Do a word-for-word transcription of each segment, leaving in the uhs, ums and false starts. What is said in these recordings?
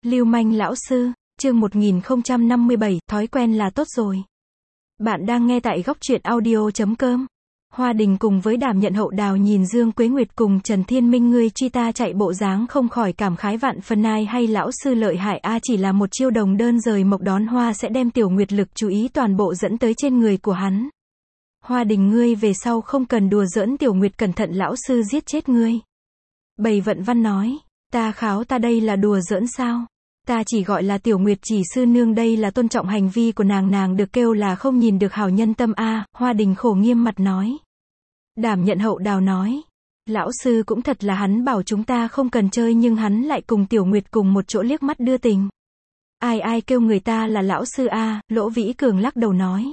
Lưu manh lão sư, chương một nghìn không trăm năm mươi bảy, thói quen là tốt rồi. Bạn đang nghe tại góc truyện audio chấm com. Hoa Đình cùng với Đảm Nhận Hậu Đào nhìn Dương Quế Nguyệt cùng Trần Thiên Minh ngươi truy ta chạy bộ dáng không khỏi cảm khái vạn phần, ai hay lão sư lợi hại a, chỉ là một chiêu đồng đơn rời mộc đón hoa sẽ đem Tiểu Nguyệt lực chú ý toàn bộ dẫn tới trên người của hắn. Hoa Đình ngươi về sau không cần đùa giỡn Tiểu Nguyệt, cẩn thận lão sư giết chết ngươi. Bầy Vận Văn nói, ta kháo ta đây là đùa giỡn sao? Ta chỉ gọi là Tiểu Nguyệt chỉ sư nương, đây là tôn trọng hành vi của nàng, nàng được kêu là không nhìn được hảo nhân tâm a. Hoa Đình khổ nghiêm mặt nói. Đảm Nhận Hậu Đào nói, lão sư cũng thật là, hắn bảo chúng ta không cần chơi nhưng hắn lại cùng Tiểu Nguyệt cùng một chỗ liếc mắt đưa tình. Ai ai kêu người ta là lão sư a? Lỗ Vĩ Cường lắc đầu nói.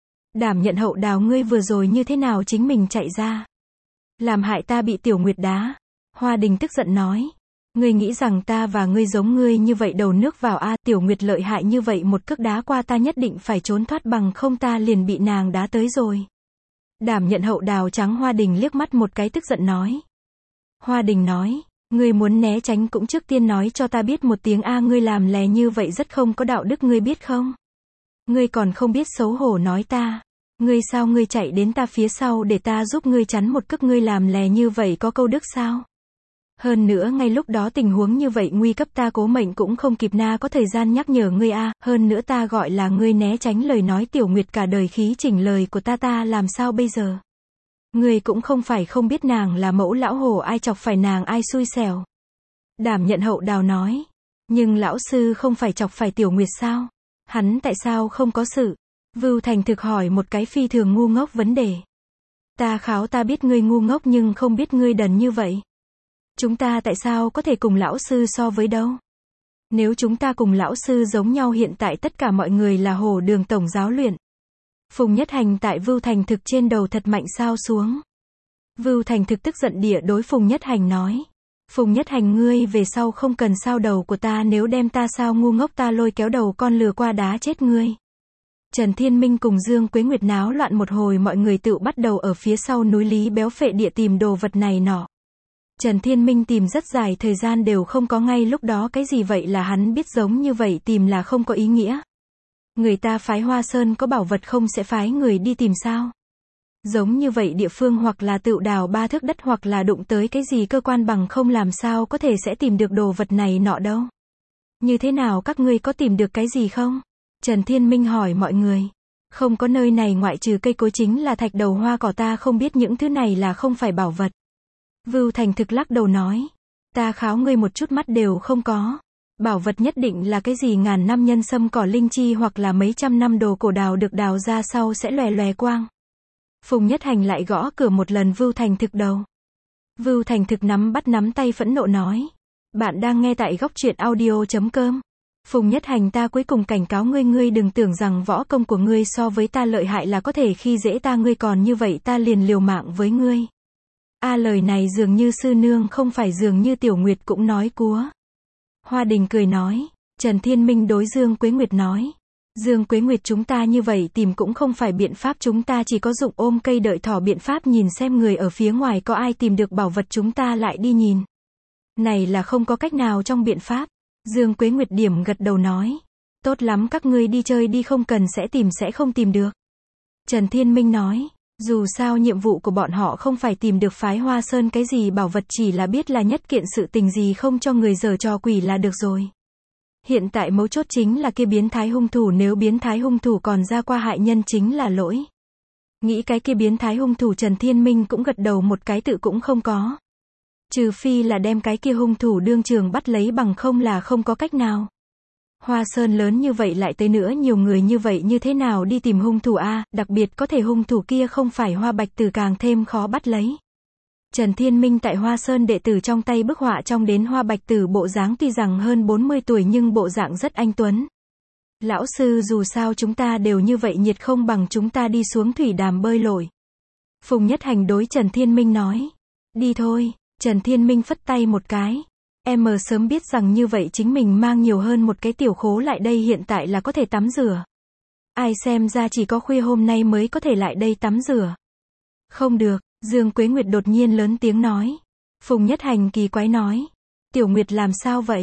Đảm Nhận Hậu Đào ngươi vừa rồi như thế nào chính mình chạy ra, làm hại ta bị Tiểu Nguyệt đá. Hoa Đình tức giận nói. Ngươi nghĩ rằng ta và ngươi giống ngươi như vậy đầu nước vào a? Tiểu Nguyệt lợi hại như vậy, một cước đá qua ta nhất định phải trốn thoát, bằng không ta liền bị nàng đá tới rồi. Đảm Nhận Hậu Đào trắng Hoa Đình liếc mắt một cái tức giận nói. Hoa Đình nói, ngươi muốn né tránh cũng trước tiên nói cho ta biết một tiếng a, ngươi làm lè như vậy rất không có đạo đức, ngươi biết không? Ngươi còn không biết xấu hổ nói ta. Ngươi sao ngươi chạy đến ta phía sau để ta giúp ngươi chắn một cước, ngươi làm lè như vậy có câu đức sao? Hơn nữa ngay lúc đó tình huống như vậy nguy cấp, ta cố mệnh cũng không kịp na có thời gian nhắc nhở ngươi a. Hơn nữa ta gọi là ngươi né tránh lời nói Tiểu Nguyệt cả đời khí chỉnh lời của ta, ta làm sao bây giờ? Ngươi cũng không phải không biết nàng là mẫu lão hổ, ai chọc phải nàng ai xui xẻo. Đảm Nhận Hậu Đào nói. Nhưng lão sư không phải chọc phải Tiểu Nguyệt sao? Hắn tại sao không có sự? Vưu Thành thực hỏi một cái phi thường ngu ngốc vấn đề. Ta kháo ta biết ngươi ngu ngốc nhưng không biết ngươi đần như vậy. Chúng ta tại sao có thể cùng lão sư so với đâu? Nếu chúng ta cùng lão sư giống nhau, hiện tại tất cả mọi người là Hồ Đường tổng giáo luyện. Phùng Nhất Hành tại Vưu Thành thực trên đầu thật mạnh sao xuống. Vưu Thành thực tức giận địa đối Phùng Nhất Hành nói. Phùng Nhất Hành ngươi về sau không cần sao đầu của ta, nếu đem ta sao ngu ngốc ta lôi kéo đầu con lừa qua đá chết ngươi. Trần Thiên Minh cùng Dương Quế Nguyệt náo loạn một hồi, mọi người tự bắt đầu ở phía sau núi Lý Béo Phệ địa tìm đồ vật này nọ. Trần Thiên Minh tìm rất dài thời gian đều không có ngay lúc đó cái gì, vậy là hắn biết giống như vậy tìm là không có ý nghĩa. Người ta phái Hoa Sơn có bảo vật không sẽ phái người đi tìm sao? Giống như vậy địa phương hoặc là tự đào ba thước đất hoặc là đụng tới cái gì cơ quan, bằng không làm sao có thể sẽ tìm được đồ vật này nọ đâu. Như thế nào các ngươi có tìm được cái gì không? Trần Thiên Minh hỏi mọi người. Không có, nơi này ngoại trừ cây cối chính là thạch đầu hoa cỏ, ta không biết những thứ này là không phải bảo vật. Vưu Thành thực lắc đầu nói. Ta kháo ngươi một chút mắt đều không có. Bảo vật nhất định là cái gì ngàn năm nhân sâm cỏ linh chi hoặc là mấy trăm năm đồ cổ đào được đào ra sau sẽ lòe lòe quang. Phùng Nhất Hành lại gõ cửa một lần Vưu Thành thực đầu. Vưu Thành thực nắm bắt nắm tay phẫn nộ nói. Bạn đang nghe tại góc truyện audio chấm com. Phùng Nhất Hành ta cuối cùng cảnh cáo ngươi, ngươi đừng tưởng rằng võ công của ngươi so với ta lợi hại là có thể khi dễ ta, ngươi còn như vậy ta liền liều mạng với ngươi. A lời này dường như sư nương không phải, dường như Tiểu Nguyệt cũng nói cúa. Hoa Đình cười nói. Trần Thiên Minh đối Dương Quế Nguyệt nói. Dương Quế Nguyệt chúng ta như vậy tìm cũng không phải biện pháp, chúng ta chỉ có dụng ôm cây đợi thỏ biện pháp, nhìn xem người ở phía ngoài có ai tìm được bảo vật chúng ta lại đi nhìn. Này là không có cách nào trong biện pháp. Dương Quế Nguyệt điểm gật đầu nói. Tốt lắm, các ngươi đi chơi đi, không cần sẽ tìm sẽ không tìm được. Trần Thiên Minh nói. Dù sao nhiệm vụ của bọn họ không phải tìm được phái Hoa Sơn cái gì bảo vật, chỉ là biết là nhất kiện sự tình gì không cho người giở trò quỷ là được rồi. Hiện tại mấu chốt chính là kia biến thái hung thủ, nếu biến thái hung thủ còn ra qua hại nhân chính là lỗi. Nghĩ cái kia biến thái hung thủ, Trần Thiên Minh cũng gật đầu một cái, tự cũng không có. Trừ phi là đem cái kia hung thủ đương trường bắt lấy, bằng không là không có cách nào. Hoa Sơn lớn như vậy lại tới nữa nhiều người như vậy, như thế nào đi tìm hung thủ a? Đặc biệt có thể hung thủ kia không phải Hoa Bạch Tử càng thêm khó bắt lấy. Trần Thiên Minh tại Hoa Sơn đệ tử trong tay bức họa trong đến Hoa Bạch Tử bộ dáng tuy rằng hơn bốn mươi tuổi nhưng bộ dạng rất anh tuấn. Lão sư dù sao chúng ta đều như vậy nhiệt, không bằng chúng ta đi xuống thủy đàm bơi lội. Phùng Nhất Hành đối Trần Thiên Minh nói. Đi thôi. Trần Thiên Minh phất tay một cái. Em mờ sớm biết rằng như vậy chính mình mang nhiều hơn một cái tiểu khố lại đây, hiện tại là có thể tắm rửa. Ai xem ra chỉ có khuya hôm nay mới có thể lại đây tắm rửa. Không được, Dương Quế Nguyệt đột nhiên lớn tiếng nói. Phùng Nhất Hành kỳ quái nói. Tiểu Nguyệt làm sao vậy?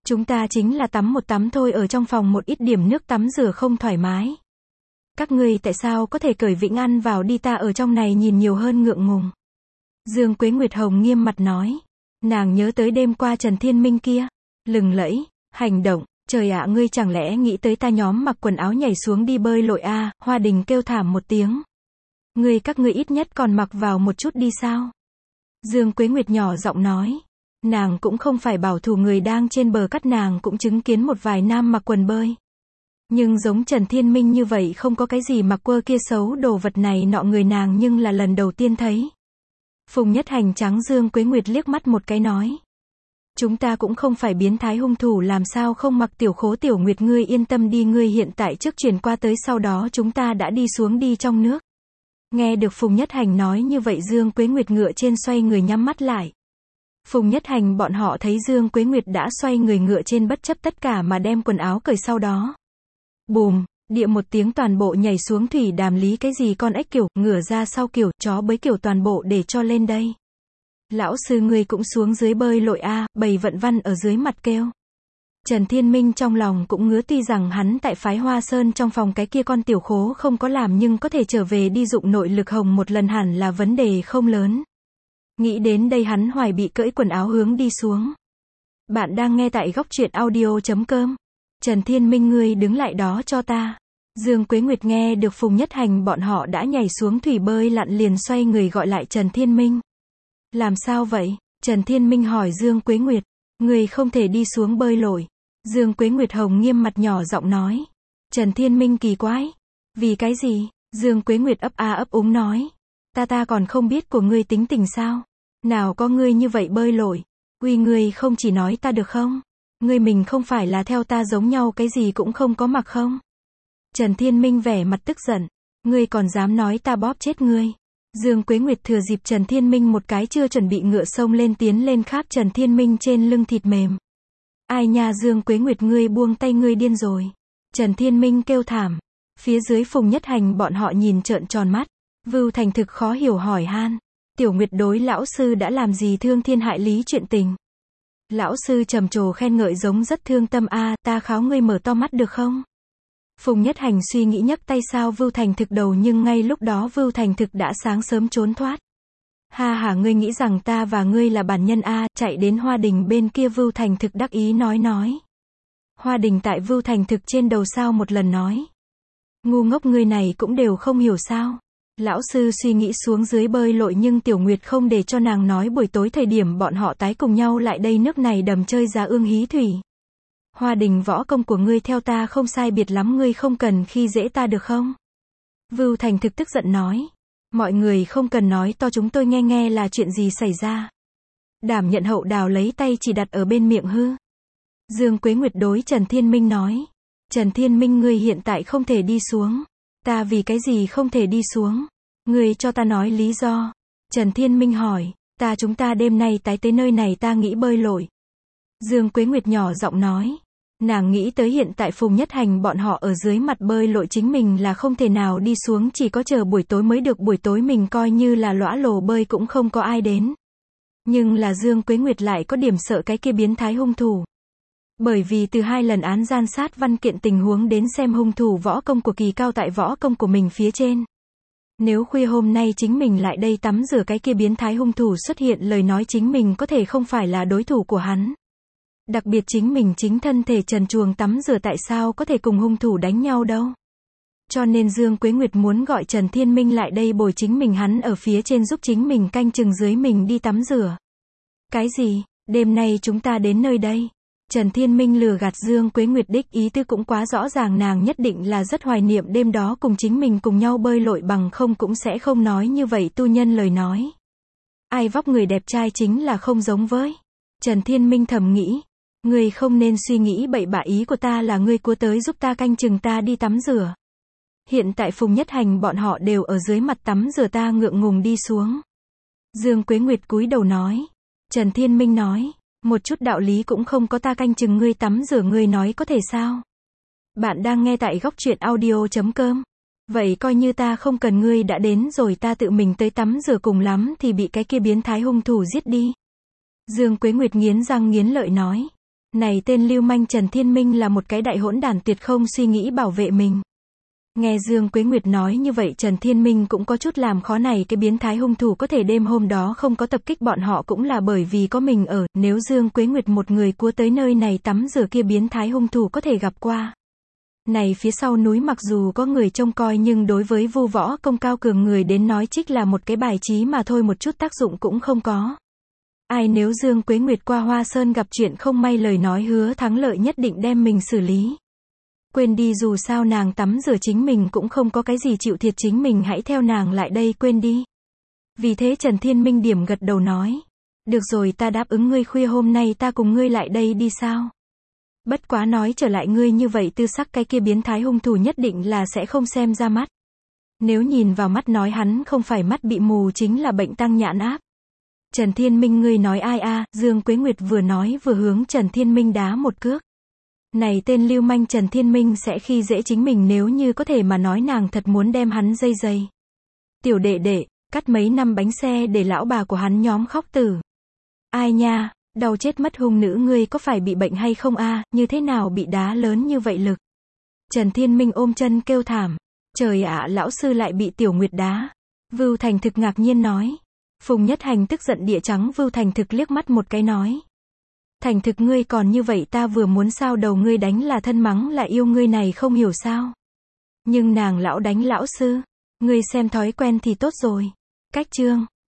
Chúng ta chính là tắm một tắm thôi, ở trong phòng một ít điểm nước tắm rửa không thoải mái. Các ngươi tại sao có thể cởi Vĩnh An vào đi, ta ở trong này nhìn nhiều hơn ngượng ngùng. Dương Quế Nguyệt Hồng nghiêm mặt nói. Nàng nhớ tới đêm qua Trần Thiên Minh kia. Lừng lẫy, hành động, trời ạ, ngươi chẳng lẽ nghĩ tới ta nhóm mặc quần áo nhảy xuống đi bơi lội a? À? Hoa Đình kêu thảm một tiếng. Ngươi các ngươi ít nhất còn mặc vào một chút đi sao? Dương Quế Nguyệt nhỏ giọng nói. Nàng cũng không phải bảo thủ, người đang trên bờ cát nàng cũng chứng kiến một vài nam mặc quần bơi. Nhưng giống Trần Thiên Minh như vậy không có cái gì mặc quơ kia xấu đồ vật này nọ người nàng nhưng là lần đầu tiên thấy. Phùng Nhất Hành trắng Dương Quế Nguyệt liếc mắt một cái nói. Chúng ta cũng không phải biến thái hung thủ, làm sao không mặc. Tiểu Khố Tiểu Nguyệt, ngươi yên tâm đi, ngươi hiện tại trước chuyển qua tới, sau đó chúng ta đã đi xuống đi trong nước. Nghe được Phùng Nhất Hành nói như vậy, Dương Quế Nguyệt ngựa trên xoay người nhắm mắt lại. Phùng Nhất Hành bọn họ thấy Dương Quế Nguyệt đã xoay người ngựa trên, bất chấp tất cả mà đem quần áo cởi, sau đó. Bùm, địa một tiếng toàn bộ nhảy xuống thủy đàm. Lý cái gì con ếch kiểu, ngửa ra sau kiểu, chó bới kiểu, toàn bộ để cho lên đây. Lão sư ngươi cũng xuống dưới bơi lội a? À, Bầy Vận Văn ở dưới mặt kêu. Trần Thiên Minh trong lòng cũng ngứa, tuy rằng hắn tại phái Hoa Sơn trong phòng cái kia con tiểu khố không có làm, nhưng có thể trở về đi dụng nội lực hồng một lần hẳn là vấn đề không lớn. Nghĩ đến đây hắn hoài bị cởi quần áo hướng đi xuống. Bạn đang nghe tại góc truyện audio chấm com. Trần Thiên Minh, ngươi đứng lại đó cho ta. Dương Quế Nguyệt nghe được Phùng Nhất Hành bọn họ đã nhảy xuống thủy bơi lặn, liền xoay người gọi lại Trần Thiên Minh. Làm sao vậy? Trần Thiên Minh hỏi Dương Quế Nguyệt. Ngươi không thể đi xuống bơi lội. Dương Quế Nguyệt Hồng nghiêm mặt nhỏ giọng nói. Trần Thiên Minh kỳ quái. Vì cái gì? Dương Quế Nguyệt ấp a ấp úng nói. Ta ta còn không biết của ngươi tính tình sao? Nào có ngươi như vậy bơi lội. Uy, ngươi không chỉ nói ta được không? Ngươi mình không phải là theo ta giống nhau cái gì cũng không có mặc không? Trần Thiên Minh vẻ mặt tức giận. Ngươi còn dám nói ta bóp chết ngươi. Dương Quế Nguyệt thừa dịp Trần Thiên Minh một cái chưa chuẩn bị ngựa xông lên, tiến lên kháp Trần Thiên Minh trên lưng thịt mềm. Ai nha, Dương Quế Nguyệt, ngươi buông tay, ngươi điên rồi. Trần Thiên Minh kêu thảm. Phía dưới Phùng Nhất Hành bọn họ nhìn trợn tròn mắt. Vưu Thành thực khó hiểu hỏi han. Tiểu Nguyệt, đối lão sư đã làm gì thương thiên hại lý chuyện tình? Lão sư trầm trồ khen ngợi giống rất thương tâm a. À, ta kháo ngươi mở to mắt được không? Phùng Nhất Hành suy nghĩ nhấc tay sao Vưu Thành thực đầu, nhưng ngay lúc đó Vưu Thành thực đã sáng sớm trốn thoát. Ha ha, ngươi nghĩ rằng ta và ngươi là bản nhân a? À, chạy đến Hoa Đình bên kia. Vưu Thành thực đắc ý nói nói. Hoa Đình tại Vưu Thành thực trên đầu sao một lần nói. Ngu ngốc, ngươi này cũng đều không hiểu sao? Lão sư suy nghĩ xuống dưới bơi lội, nhưng Tiểu Nguyệt không để cho nàng nói. Buổi tối thời điểm bọn họ tái cùng nhau lại đây nước này đầm chơi giá ương hí thủy. Hoa Đình, võ công của ngươi theo ta không sai biệt lắm, ngươi không cần khi dễ ta được không? Vưu Thành thực tức giận nói. Mọi người không cần nói to, chúng tôi nghe nghe là chuyện gì xảy ra. Đảm Nhận Hậu Đào lấy tay chỉ đặt ở bên miệng hư. Dương Quế Nguyệt đối Trần Thiên Minh nói. Trần Thiên Minh, ngươi hiện tại không thể đi xuống. Ta vì cái gì không thể đi xuống? Ngươi cho ta nói lý do. Trần Thiên Minh hỏi. Ta chúng ta đêm nay tái tới nơi này, ta nghĩ bơi lội. Dương Quế Nguyệt nhỏ giọng nói. Nàng nghĩ tới hiện tại Phùng Nhất Hành bọn họ ở dưới mặt bơi lội, chính mình là không thể nào đi xuống, chỉ có chờ buổi tối mới được. Buổi tối mình coi như là lõa lồ bơi cũng không có ai đến. Nhưng là Dương Quế Nguyệt lại có điểm sợ cái kia biến thái hung thủ. Bởi vì từ hai lần án gian sát văn kiện tình huống đến xem, hung thủ võ công của kỳ cao tại võ công của mình phía trên. Nếu khuya hôm nay chính mình lại đây tắm rửa, cái kia biến thái hung thủ xuất hiện lời nói, chính mình có thể không phải là đối thủ của hắn. Đặc biệt chính mình chính thân thể trần truồng tắm rửa, tại sao có thể cùng hung thủ đánh nhau đâu. Cho nên Dương Quế Nguyệt muốn gọi Trần Thiên Minh lại đây bồi chính mình, hắn ở phía trên giúp chính mình canh chừng dưới mình đi tắm rửa. Cái gì? Đêm nay chúng ta đến nơi đây. Trần Thiên Minh lừa gạt Dương Quế Nguyệt, đích ý tư cũng quá rõ ràng, nàng nhất định là rất hoài niệm đêm đó cùng chính mình cùng nhau bơi lội, bằng không cũng sẽ không nói như vậy tu nhân lời nói. Ai vóc người đẹp trai chính là không giống với. Trần Thiên Minh thầm nghĩ. Ngươi không nên suy nghĩ bậy bạ, ý của ta là ngươi cua tới giúp ta canh chừng ta đi tắm rửa. Hiện tại Phùng Nhất Hành bọn họ đều ở dưới mặt tắm rửa, ta ngượng ngùng đi xuống. Dương Quế Nguyệt cúi đầu nói. Trần Thiên Minh nói. Một chút đạo lý cũng không có, ta canh chừng ngươi tắm rửa, ngươi nói có thể sao? Bạn đang nghe tại góc truyện audio chấm com. Vậy coi như ta không cần, ngươi đã đến rồi, ta tự mình tới tắm rửa, cùng lắm thì bị cái kia biến thái hung thủ giết đi. Dương Quế Nguyệt nghiến răng nghiến lợi nói. Này tên lưu manh Trần Thiên Minh là một cái đại hỗn đản tuyệt không suy nghĩ bảo vệ mình. Nghe Dương Quế Nguyệt nói như vậy Trần Thiên Minh cũng có chút làm khó, này cái biến thái hung thủ có thể đêm hôm đó không có tập kích bọn họ cũng là bởi vì có mình ở, nếu Dương Quế Nguyệt một người cua tới nơi này tắm rửa kia biến thái hung thủ có thể gặp qua. Này phía sau núi mặc dù có người trông coi nhưng đối với Vu Võ Công cao cường người đến nói trích là một cái bài trí mà thôi, một chút tác dụng cũng không có. Ai nếu Dương Quế Nguyệt qua Hoa Sơn gặp chuyện không may lời nói hứa thắng lợi nhất định đem mình xử lý. Quên đi, dù sao nàng tắm rửa chính mình cũng không có cái gì chịu thiệt, chính mình hãy theo nàng lại đây, quên đi. Vì thế Trần Thiên Minh điểm gật đầu nói. Được rồi, ta đáp ứng ngươi, khuya hôm nay ta cùng ngươi lại đây đi sao? Bất quá nói trở lại, ngươi như vậy tư sắc, cái kia biến thái hung thủ nhất định là sẽ không xem ra mắt. Nếu nhìn vào mắt nói hắn không phải mắt bị mù chính là bệnh tăng nhãn áp. Trần Thiên Minh, ngươi nói ai a? Dương Quế Nguyệt vừa nói vừa hướng Trần Thiên Minh đá một cước. Này tên lưu manh Trần Thiên Minh sẽ khi dễ chính mình, nếu như có thể mà nói nàng thật muốn đem hắn dây dây. Tiểu đệ đệ, cắt mấy năm bánh xe để lão bà của hắn nhóm khóc tử. Ai nha, đau chết mất, hung nữ ngươi có phải bị bệnh hay không a? Như thế nào bị đá lớn như vậy lực? Trần Thiên Minh ôm chân kêu thảm. Trời ạ, lão sư lại bị Tiểu Nguyệt đá. Vưu Thành Thực ngạc nhiên nói. Phùng Nhất Hành tức giận địa trắng Vưu Thành Thực liếc mắt một cái nói. Thành Thực ngươi còn như vậy, ta vừa muốn sao đầu ngươi đánh là thân mắng là yêu, ngươi này không hiểu sao. Nhưng nàng lão đánh lão sư. Ngươi xem thói quen thì tốt rồi. Cách chương.